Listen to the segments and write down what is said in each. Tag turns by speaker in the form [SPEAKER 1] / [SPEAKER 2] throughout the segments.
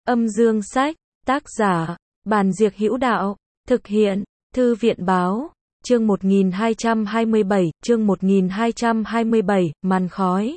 [SPEAKER 1] Âm dương sách, tác giả, Bàn Diệc Hữu Đạo, thực hiện, Thư viện báo, chương 1227, chương 1227, màn khói.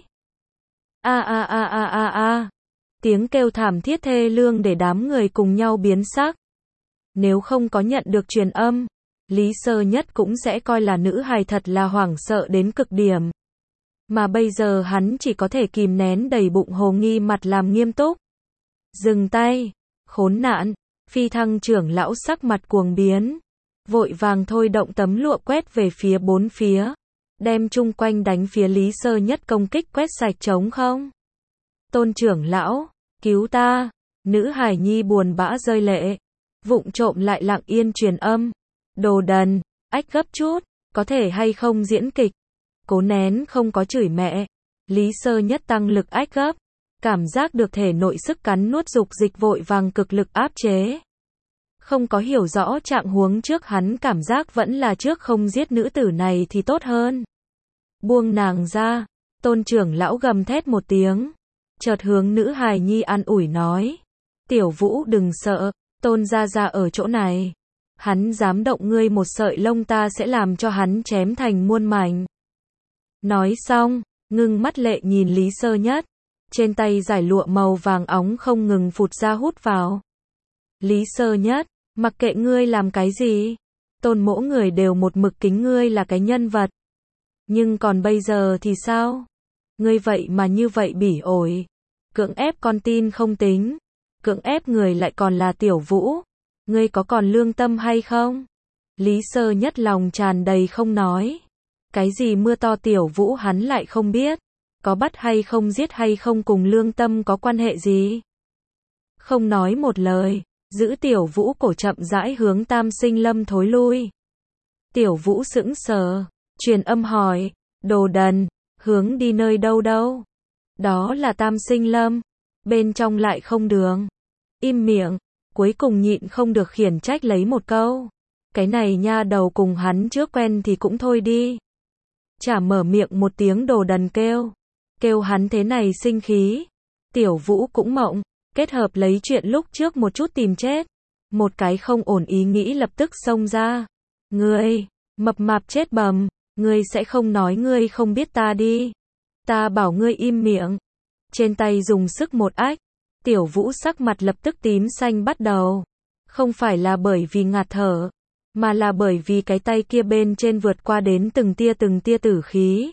[SPEAKER 1] Tiếng kêu thảm thiết thê lương để đám người cùng nhau biến sắc. Nếu không có nhận được truyền âm, Lý Sơ Nhất cũng sẽ coi là nữ hài thật là hoảng sợ đến cực điểm. Mà bây giờ hắn chỉ có thể kìm nén đầy bụng hồ nghi mặt làm nghiêm túc. Dừng tay, khốn nạn, Phi Thăng trưởng lão sắc mặt cuồng biến. Vội vàng thôi động tấm lụa quét về phía bốn phía. Đem chung quanh đánh phía Lý Sơ Nhất công kích quét sạch trống không. Tôn trưởng lão, cứu ta, nữ hải nhi buồn bã rơi lệ. Vụng trộm lại lặng yên truyền âm. Đồ đần, ách gấp chút, có thể hay không diễn kịch. Cố nén không có chửi mẹ. Lý Sơ Nhất tăng lực ách gấp. Cảm giác được thể nội sức cắn nuốt dục dịch vội vàng cực lực áp chế. Không có hiểu rõ trạng huống trước hắn cảm giác vẫn là trước không giết nữ tử này thì tốt hơn. Buông nàng ra, tôn trưởng lão gầm thét một tiếng. Chợt hướng nữ hài nhi an ủi nói. Tiểu Vũ đừng sợ, tôn gia gia ở chỗ này. Hắn dám động ngươi một sợi lông ta sẽ làm cho hắn chém thành muôn mảnh. Nói xong, ngưng mắt lệ nhìn Lý Sơ Nhất. Trên tay giải lụa màu vàng óng không ngừng phụt ra hút vào. Lý Sơ Nhất, mặc kệ ngươi làm cái gì, tôn mỗ người đều một mực kính ngươi là cái nhân vật. Nhưng còn bây giờ thì sao? Ngươi vậy mà như vậy bỉ ổi. Cưỡng ép con tin không tính. Cưỡng ép người lại còn là Tiểu Vũ. Ngươi có còn lương tâm hay không? Lý Sơ Nhất lòng tràn đầy không nói. Cái gì mưa to Tiểu Vũ hắn lại không biết. Có bắt hay không giết hay không cùng lương tâm có quan hệ gì? Không nói một lời, giữ Tiểu Vũ cổ chậm rãi hướng Tam Sinh Lâm thối lui. Tiểu Vũ sững sờ, truyền âm hỏi, đồ đần, hướng đi nơi đâu đâu? Đó là Tam Sinh Lâm, bên trong lại không đường. Im miệng, cuối cùng nhịn không được khiển trách lấy một câu. Cái này nha đầu cùng hắn trước quen thì cũng thôi đi. Chả mở miệng một tiếng đồ đần kêu hắn thế này sinh khí. Tiểu Vũ cũng mộng, kết hợp lấy chuyện lúc trước một chút tìm chết. Một cái không ổn ý nghĩ lập tức xông ra. Ngươi, mập mạp chết bầm, ngươi sẽ không nói ngươi không biết ta đi. Ta bảo ngươi im miệng. Trên tay dùng sức một ách, Tiểu Vũ sắc mặt lập tức tím xanh bắt đầu. Không phải là bởi vì ngạt thở, mà là bởi vì cái tay kia bên trên vượt qua đến từng tia tử khí.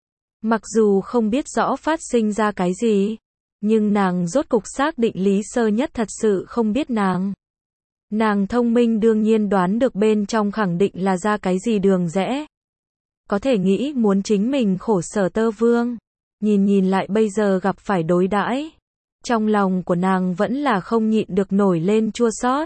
[SPEAKER 1] Mặc dù không biết rõ phát sinh ra cái gì, nhưng nàng rốt cục xác định Lý Sơ Nhất thật sự không biết nàng. Nàng thông minh đương nhiên đoán được bên trong khẳng định là ra cái gì đường rẽ. Có thể nghĩ muốn chính mình khổ sở Tơ Vương. Nhìn lại bây giờ gặp phải đối đãi. Trong lòng của nàng vẫn là không nhịn được nổi lên chua xót.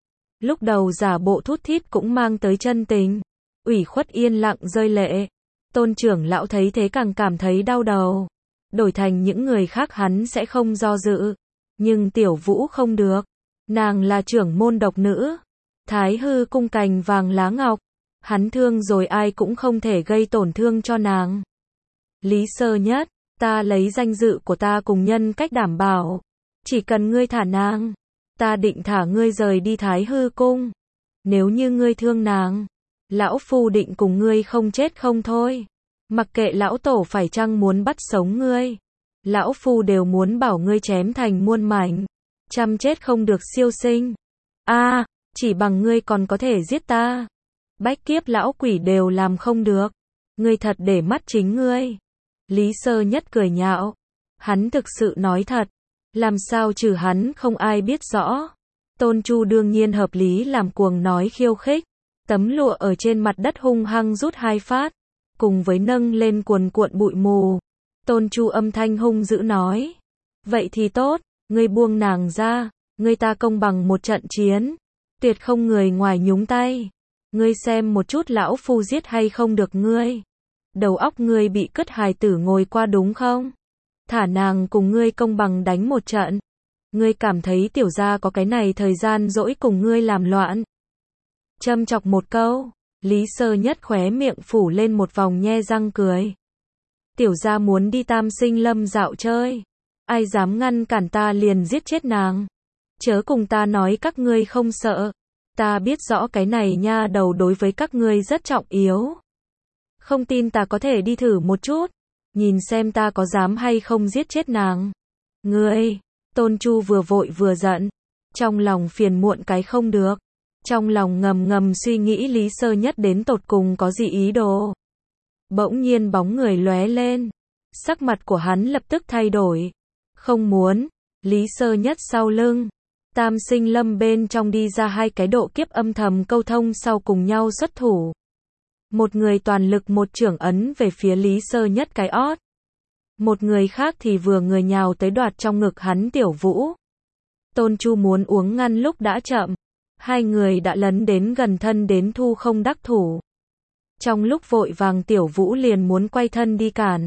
[SPEAKER 1] Lúc đầu giả bộ thút thít cũng mang tới chân tình. Ủy khuất yên lặng rơi lệ. Tôn trưởng lão thấy thế càng cảm thấy đau đầu. Đổi thành những người khác hắn sẽ không do dự. Nhưng Tiểu Vũ không được. Nàng là trưởng môn độc nữ. Thái hư cung cành vàng lá ngọc. Hắn thương rồi ai cũng không thể gây tổn thương cho nàng. Lý Sơ Nhất, ta lấy danh dự của ta cùng nhân cách đảm bảo. Chỉ cần ngươi thả nàng, ta định thả ngươi rời đi Thái hư cung. Nếu như ngươi thương nàng, lão phu định cùng ngươi không chết không thôi. Mặc kệ lão tổ phải chăng muốn bắt sống ngươi, lão phu đều muốn bảo ngươi chém thành muôn mảnh. Chăm chết không được siêu sinh. Chỉ bằng ngươi còn có thể giết ta. Bách kiếp lão quỷ đều làm không được. Ngươi thật để mắt chính ngươi. Lý Sơ Nhất cười nhạo. Hắn thực sự nói thật. Làm sao trừ hắn không ai biết rõ. Tôn Chu đương nhiên hợp lý làm cuồng nói khiêu khích. Tấm lụa ở trên mặt đất hung hăng rút hai phát. Cùng với nâng lên cuồn cuộn bụi mù. Tôn Chu âm thanh hung dữ nói. Vậy thì tốt, ngươi buông nàng ra. Ngươi ta công bằng một trận chiến. Tuyệt không người ngoài nhúng tay. Ngươi xem một chút lão phu giết hay không được ngươi. Đầu óc ngươi bị cất hài tử ngồi qua đúng không? Thả nàng cùng ngươi công bằng đánh một trận. Ngươi cảm thấy tiểu gia có cái này thời gian dỗi cùng ngươi làm loạn. Châm chọc một câu, Lý Sơ Nhất khóe miệng phủ lên một vòng nhe răng cười. Tiểu gia muốn đi Tam Sinh Lâm dạo chơi. Ai dám ngăn cản ta liền giết chết nàng. Chớ cùng ta nói các ngươi không sợ. Ta biết rõ cái này nha đầu đối với các ngươi rất trọng yếu. Không tin ta có thể đi thử một chút. Nhìn xem ta có dám hay không giết chết nàng. Ngươi, Tôn Chu vừa vội vừa giận. Trong lòng phiền muộn cái không được. Trong lòng ngầm ngầm suy nghĩ Lý Sơ Nhất đến tột cùng có gì ý đồ. Bỗng nhiên bóng người lóe lên. Sắc mặt của hắn lập tức thay đổi. Không muốn. Lý Sơ Nhất sau lưng. Tam Sinh Lâm bên trong đi ra hai cái độ kiếp âm thầm câu thông sau cùng nhau xuất thủ. Một người toàn lực một chưởng ấn về phía Lý Sơ Nhất cái ót. Một người khác thì vừa người nhào tới đoạt trong ngực hắn Tiểu Vũ. Tôn Chu muốn uống ngăn lúc đã chậm. Hai người đã lấn đến gần thân đến thu không đắc thủ. Trong lúc vội vàng Tiểu Vũ liền muốn quay thân đi cản.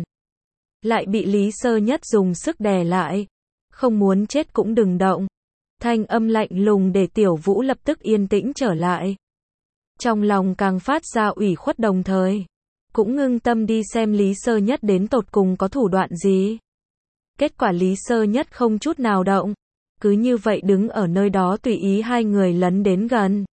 [SPEAKER 1] Lại bị Lý Sơ Nhất dùng sức đè lại. Không muốn chết cũng đừng động. Thanh âm lạnh lùng để Tiểu Vũ lập tức yên tĩnh trở lại. Trong lòng càng phát ra ủy khuất đồng thời. Cũng ngưng tâm đi xem Lý Sơ Nhất đến tột cùng có thủ đoạn gì. Kết quả Lý Sơ Nhất không chút nào động. Cứ như vậy đứng ở nơi đó tùy ý hai người lấn đến gần.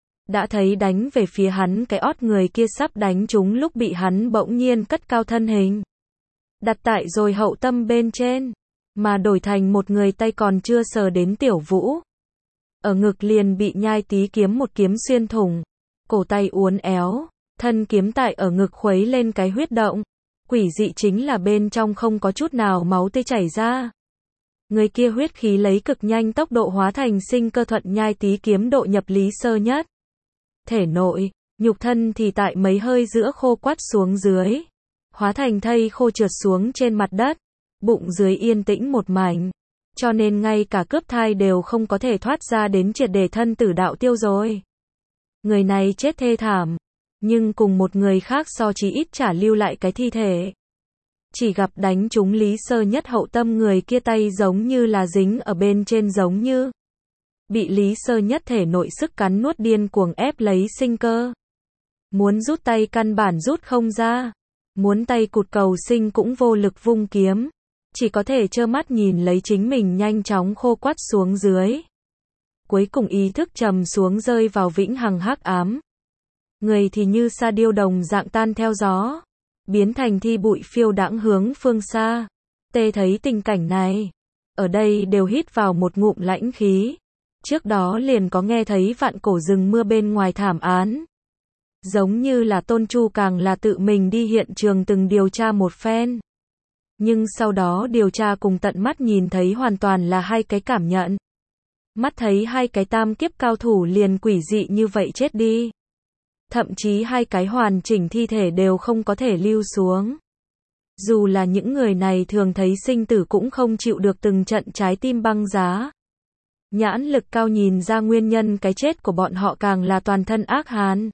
[SPEAKER 1] Đã thấy đánh về phía hắn cái ót người kia sắp đánh trúng lúc bị hắn bỗng nhiên cất cao thân hình. Đặt tại rồi hậu tâm bên trên. Mà đổi thành một người tay còn chưa sờ đến Tiểu Vũ. Ở ngực liền bị nhai tí kiếm một kiếm xuyên thủng. Cổ tay uốn éo. Thân kiếm tại ở ngực khuấy lên cái huyết động. Quỷ dị chính là bên trong không có chút nào máu tươi chảy ra. Người kia huyết khí lấy cực nhanh tốc độ hóa thành sinh cơ thuận nhai tí kiếm độ nhập Lý Sơ Nhất. Thể nội, nhục thân thì tại mấy hơi giữa khô quắt xuống dưới. Hóa thành thây khô trượt xuống trên mặt đất. Bụng dưới yên tĩnh một mảnh. Cho nên ngay cả cướp thai đều không có thể thoát ra đến triệt để thân tử đạo tiêu rồi. Người này chết thê thảm. Nhưng cùng một người khác so chí ít chả lưu lại cái thi thể. Chỉ gặp đánh trúng Lý Sơ Nhất hậu tâm người kia tay giống như là dính ở bên trên giống như. Bị Lý Sơ Nhất thể nội sức cắn nuốt điên cuồng ép lấy sinh cơ. Muốn rút tay căn bản rút không ra. Muốn tay cụt cầu sinh cũng vô lực vung kiếm. Chỉ có thể trơ mắt nhìn lấy chính mình nhanh chóng khô quắt xuống dưới. Cuối cùng ý thức trầm xuống rơi vào vĩnh hằng hắc ám. Người thì như sa điêu đồng dạng tan theo gió. Biến thành thi bụi phiêu đãng hướng phương xa. Tê thấy tình cảnh này. Ở đây đều hít vào một ngụm lãnh khí. Trước đó liền có nghe thấy vạn cổ rừng mưa bên ngoài thảm án. Giống như là Tôn Chu càng là tự mình đi hiện trường từng điều tra một phen. Nhưng sau đó điều tra cùng tận mắt nhìn thấy hoàn toàn là hai cái cảm nhận. Mắt thấy hai cái tam kiếp cao thủ liền quỷ dị như vậy chết đi. Thậm chí hai cái hoàn chỉnh thi thể đều không có thể lưu xuống. Dù là những người này thường thấy sinh tử cũng không chịu được từng trận trái tim băng giá. Nhãn lực cao nhìn ra nguyên nhân cái chết của bọn họ càng là toàn thân ác hán.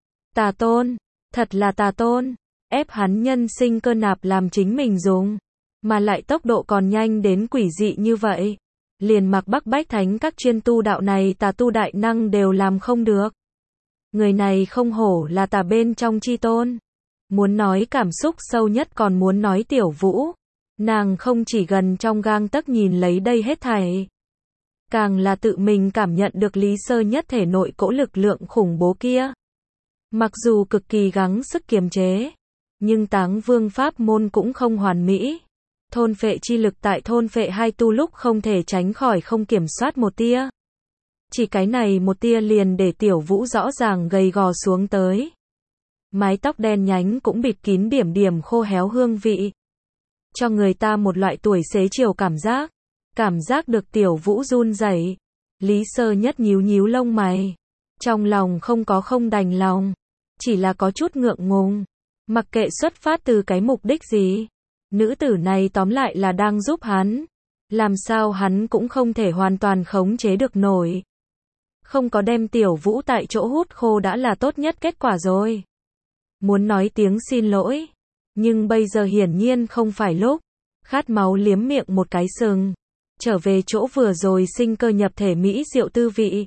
[SPEAKER 1] Tà tôn, thật là tà tôn, ép hắn nhân sinh cơ nạp làm chính mình dùng. Mà lại tốc độ còn nhanh đến quỷ dị như vậy. Liền mặc Bắc Bách Thánh các chuyên tu đạo này tà tu đại năng đều làm không được. Người này không hổ là tà bên trong chi tôn. Muốn nói cảm xúc sâu nhất còn muốn nói Tiểu Vũ. Nàng không chỉ gần trong gang tấc nhìn lấy đây hết thảy. Càng là tự mình cảm nhận được Lý Sơ Nhất thể nội cỗ lực lượng khủng bố kia. Mặc dù cực kỳ gắng sức kiềm chế. Nhưng Táng Vương pháp môn cũng không hoàn mỹ. Thôn phệ chi lực tại thôn phệ hai tu lúc không thể tránh khỏi không kiểm soát một tia. Chỉ cái này một tia liền để Tiểu Vũ rõ ràng gầy gò xuống tới. Mái tóc đen nhánh cũng bịt kín điểm điểm khô héo hương vị. Cho người ta một loại tuổi xế chiều cảm giác. Cảm giác được Tiểu Vũ run rẩy. Lý Sơ Nhất nhíu nhíu lông mày. Trong lòng không có không đành lòng. Chỉ là có chút ngượng ngùng. Mặc kệ xuất phát từ cái mục đích gì. Nữ tử này tóm lại là đang giúp hắn. Làm sao hắn cũng không thể hoàn toàn khống chế được nổi. Không có đem Tiểu Vũ tại chỗ hút khô đã là tốt nhất kết quả rồi. Muốn nói tiếng xin lỗi. Nhưng bây giờ hiển nhiên không phải lúc. Khát máu liếm miệng một cái sừng. Trở về chỗ vừa rồi sinh cơ nhập thể mỹ diệu tư vị.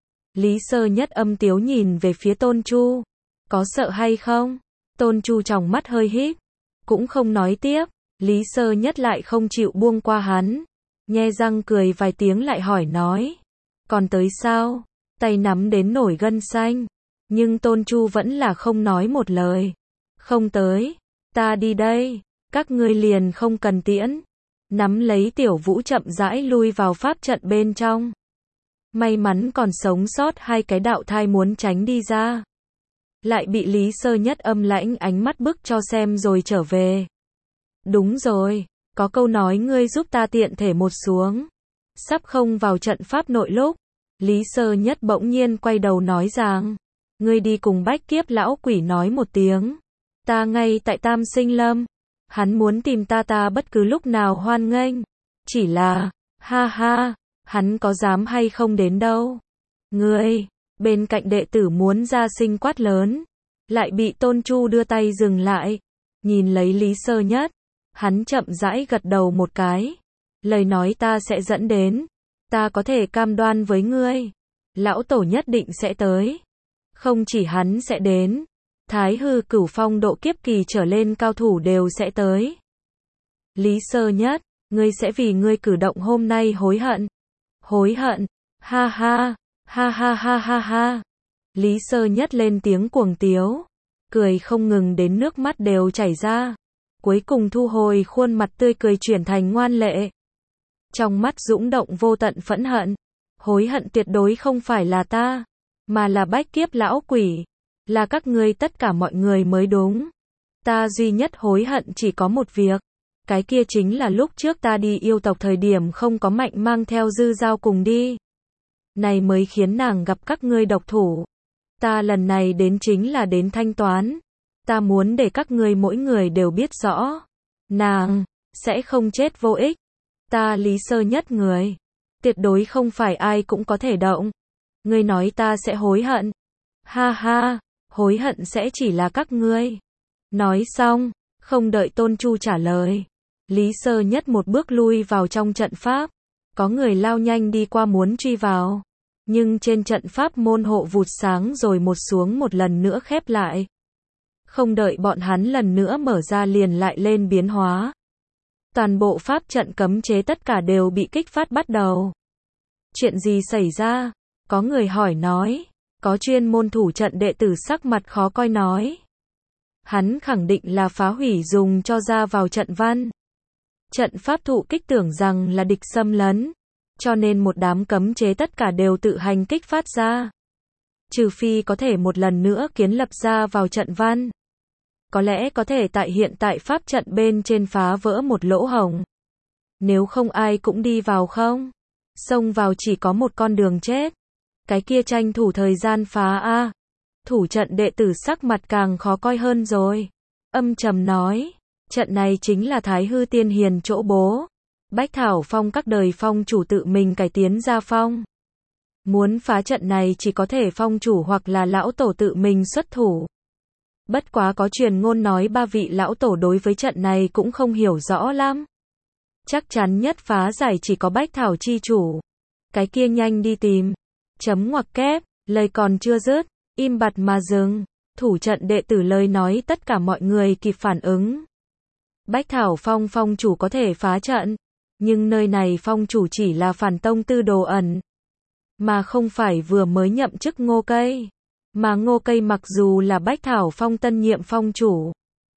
[SPEAKER 1] Lý Sơ Nhất âm tiếu nhìn về phía Tôn Chu. Có sợ hay không? Tôn Chu tròng mắt hơi híp. Cũng không nói tiếp. Lý Sơ Nhất lại không chịu buông qua hắn. Nhe răng cười vài tiếng lại hỏi nói. Còn tới sao? Tay nắm đến nổi gân xanh. Nhưng Tôn Chu vẫn là không nói một lời. Không tới. Ta đi đây. Các ngươi liền không cần tiễn. Nắm lấy Tiểu Vũ chậm rãi lui vào pháp trận bên trong. May mắn còn sống sót hai cái đạo thai muốn tránh đi ra. Lại bị Lý Sơ Nhất âm lãnh ánh mắt bức cho xem rồi trở về. Đúng rồi, có câu nói ngươi giúp ta tiện thể một xuống. Sắp không vào trận pháp nội lúc, Lý Sơ Nhất bỗng nhiên quay đầu nói rằng, ngươi đi cùng Bách Kiếp lão quỷ nói một tiếng. Ta ngay tại Tam Sinh Lâm, hắn muốn tìm ta bất cứ lúc nào hoan nghênh. Chỉ là, ha ha, hắn có dám hay không đến đâu. Ngươi, bên cạnh đệ tử muốn ra sinh quát lớn, lại bị Tôn Chu đưa tay dừng lại, nhìn lấy Lý Sơ Nhất, hắn chậm rãi gật đầu một cái, lời nói ta sẽ dẫn đến, ta có thể cam đoan với ngươi, lão tổ nhất định sẽ tới, không chỉ hắn sẽ đến, Thái Hư Cửu Phong độ kiếp kỳ trở lên cao thủ đều sẽ tới. Lý Sơ Nhất, ngươi sẽ vì ngươi cử động hôm nay hối hận. Hối hận, ha ha. Ha ha ha ha ha. Lý Sơ Nhất lên tiếng cuồng tiếu, cười không ngừng đến nước mắt đều chảy ra, cuối cùng thu hồi khuôn mặt tươi cười chuyển thành ngoan lệ. Trong mắt dũng động vô tận phẫn hận, hối hận tuyệt đối không phải là ta, mà là Bách Kiếp lão quỷ, là các ngươi tất cả mọi người mới đúng. Ta duy nhất hối hận chỉ có một việc, cái kia chính là lúc trước ta đi yêu tộc thời điểm không có Mạnh mang theo Dư Dao cùng đi. Này mới khiến nàng gặp các ngươi độc thủ. Ta lần này đến chính là đến thanh toán. Ta muốn để các ngươi mỗi người đều biết rõ. Nàng sẽ không chết vô ích. Ta Lý Sơ Nhất người. Tuyệt đối không phải ai cũng có thể động. Ngươi nói ta sẽ hối hận. Ha ha, hối hận sẽ chỉ là các ngươi. Nói xong, không đợi Tôn Chu trả lời. Lý Sơ Nhất một bước lui vào trong trận pháp. Có người lao nhanh đi qua muốn truy vào. Nhưng trên trận pháp môn hộ vụt sáng rồi một xuống một lần nữa khép lại. Không đợi bọn hắn lần nữa mở ra liền lại lên biến hóa. Toàn bộ pháp trận cấm chế tất cả đều bị kích phát bắt đầu. Chuyện gì xảy ra? Có người hỏi nói. Có chuyên môn thủ trận đệ tử sắc mặt khó coi nói. Hắn khẳng định là phá hủy dùng cho ra vào trận văn. Trận pháp thụ kích tưởng rằng là địch xâm lấn. Cho nên một đám cấm chế tất cả đều tự hành kích phát ra. Trừ phi có thể một lần nữa kiến lập ra vào trận văn. Có lẽ có thể tại hiện tại pháp trận bên trên phá vỡ một lỗ hổng. Nếu không ai cũng đi vào không? Xông vào chỉ có một con đường chết. Cái kia tranh thủ thời gian phá a. Thủ trận đệ tử sắc mặt càng khó coi hơn rồi. Âm trầm nói. Trận này chính là Thái Hư Tiên Hiền chỗ bố. Bách Thảo Phong các đời phong chủ tự mình cải tiến ra phong. Muốn phá trận này chỉ có thể phong chủ hoặc là lão tổ tự mình xuất thủ. Bất quá có truyền ngôn nói ba vị lão tổ đối với trận này cũng không hiểu rõ lắm. Chắc chắn nhất phá giải chỉ có Bách Thảo chi chủ. Cái kia nhanh đi tìm. Chấm ngoặc kép, lời còn chưa dứt, im bặt mà dừng. Thủ trận đệ tử lời nói tất cả mọi người kịp phản ứng. Bách Thảo Phong phong chủ có thể phá trận. Nhưng nơi này phong chủ chỉ là Phản Tông Tư Đồ ẩn. Mà không phải vừa mới nhậm chức Ngô Cây. Mà Ngô Cây mặc dù là Bách Thảo Phong tân nhiệm phong chủ.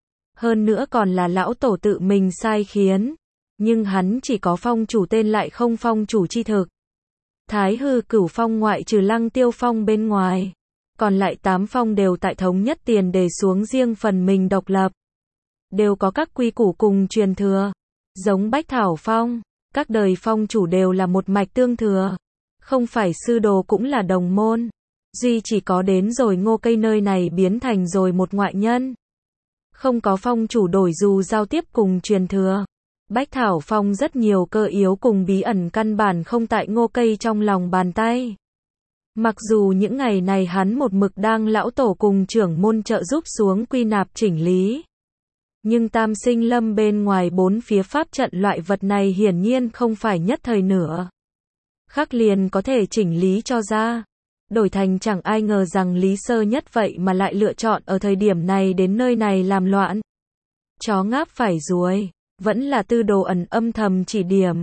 [SPEAKER 1] Hơn nữa còn là lão tổ tự mình sai khiến. Nhưng hắn chỉ có phong chủ tên lại không phong chủ chi thực. Thái Hư Cửu Phong ngoại trừ Lăng Tiêu Phong bên ngoài. Còn lại 8 phong đều tại thống nhất tiền đề xuống riêng phần mình độc lập. Đều có các quy củ cùng truyền thừa. Giống Bách Thảo Phong, các đời phong chủ đều là một mạch tương thừa. Không phải sư đồ cũng là đồng môn. Duy chỉ có đến rồi Ngô Cây nơi này biến thành rồi một ngoại nhân. Không có phong chủ đổi dù giao tiếp cùng truyền thừa. Bách Thảo Phong rất nhiều cơ yếu cùng bí ẩn căn bản không tại Ngô Cây trong lòng bàn tay. Mặc dù những ngày này hắn một mực đang lão tổ cùng trưởng môn trợ giúp xuống quy nạp chỉnh lý. Nhưng Tam Sinh Lâm bên ngoài 4 phía pháp trận loại vật này hiển nhiên không phải nhất thời nữa. Khắc liền có thể chỉnh lý cho ra. Đổi thành chẳng ai ngờ rằng Lý Sơ Nhất vậy mà lại lựa chọn ở thời điểm này đến nơi này làm loạn. Chó ngáp phải ruồi, vẫn là Tư Đồ ẩn âm thầm chỉ điểm.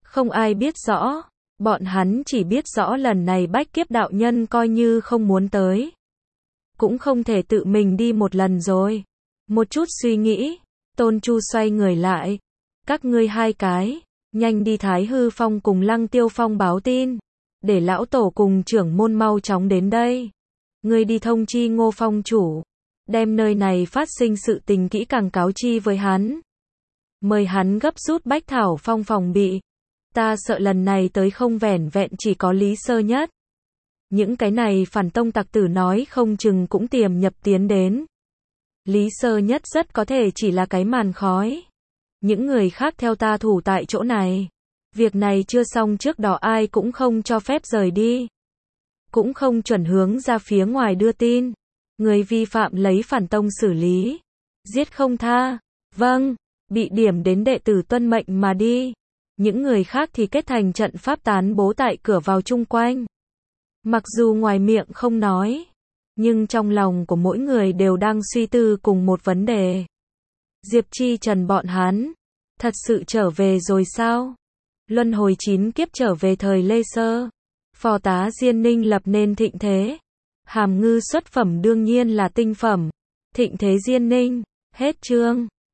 [SPEAKER 1] Không ai biết rõ, bọn hắn chỉ biết rõ lần này bách kiếp đạo nhân coi như không muốn tới. Cũng không thể tự mình đi một lần rồi. Một chút suy nghĩ, Tôn Chu xoay người lại. Các ngươi hai cái, nhanh đi Thái Hư Phong cùng Lăng Tiêu Phong báo tin. Để lão tổ cùng trưởng môn mau chóng đến đây. Ngươi đi thông chi Ngô Phong chủ. Đem nơi này phát sinh sự tình kỹ càng cáo chi với hắn. Mời hắn gấp rút Bách Thảo Phong phòng bị. Ta sợ lần này tới không vẻn vẹn chỉ có Lý Sơ Nhất. Những cái này phản tông tặc tử nói không chừng cũng tiềm nhập tiến đến. Lý Sơ Nhất rất có thể chỉ là cái màn khói. Những người khác theo ta thủ tại chỗ này. Việc này chưa xong trước đó ai cũng không cho phép rời đi. Cũng không chuẩn hướng ra phía ngoài đưa tin. Người vi phạm lấy phản tông xử lý. Giết không tha. Vâng, bị điểm đến đệ tử tuân mệnh mà đi. Những người khác thì kết thành trận pháp tán bố tại cửa vào chung quanh. Mặc dù ngoài miệng không nói, nhưng trong lòng của mỗi người đều đang suy tư cùng một vấn đề. Diệp Chi Trần bọn hắn, thật sự trở về rồi sao? Luân hồi 9 kiếp trở về thời Lê Sơ. Phò tá Diên Ninh lập nên thịnh thế. Hàm ngư xuất phẩm đương nhiên là tinh phẩm. Thịnh thế Diên Ninh, hết chương.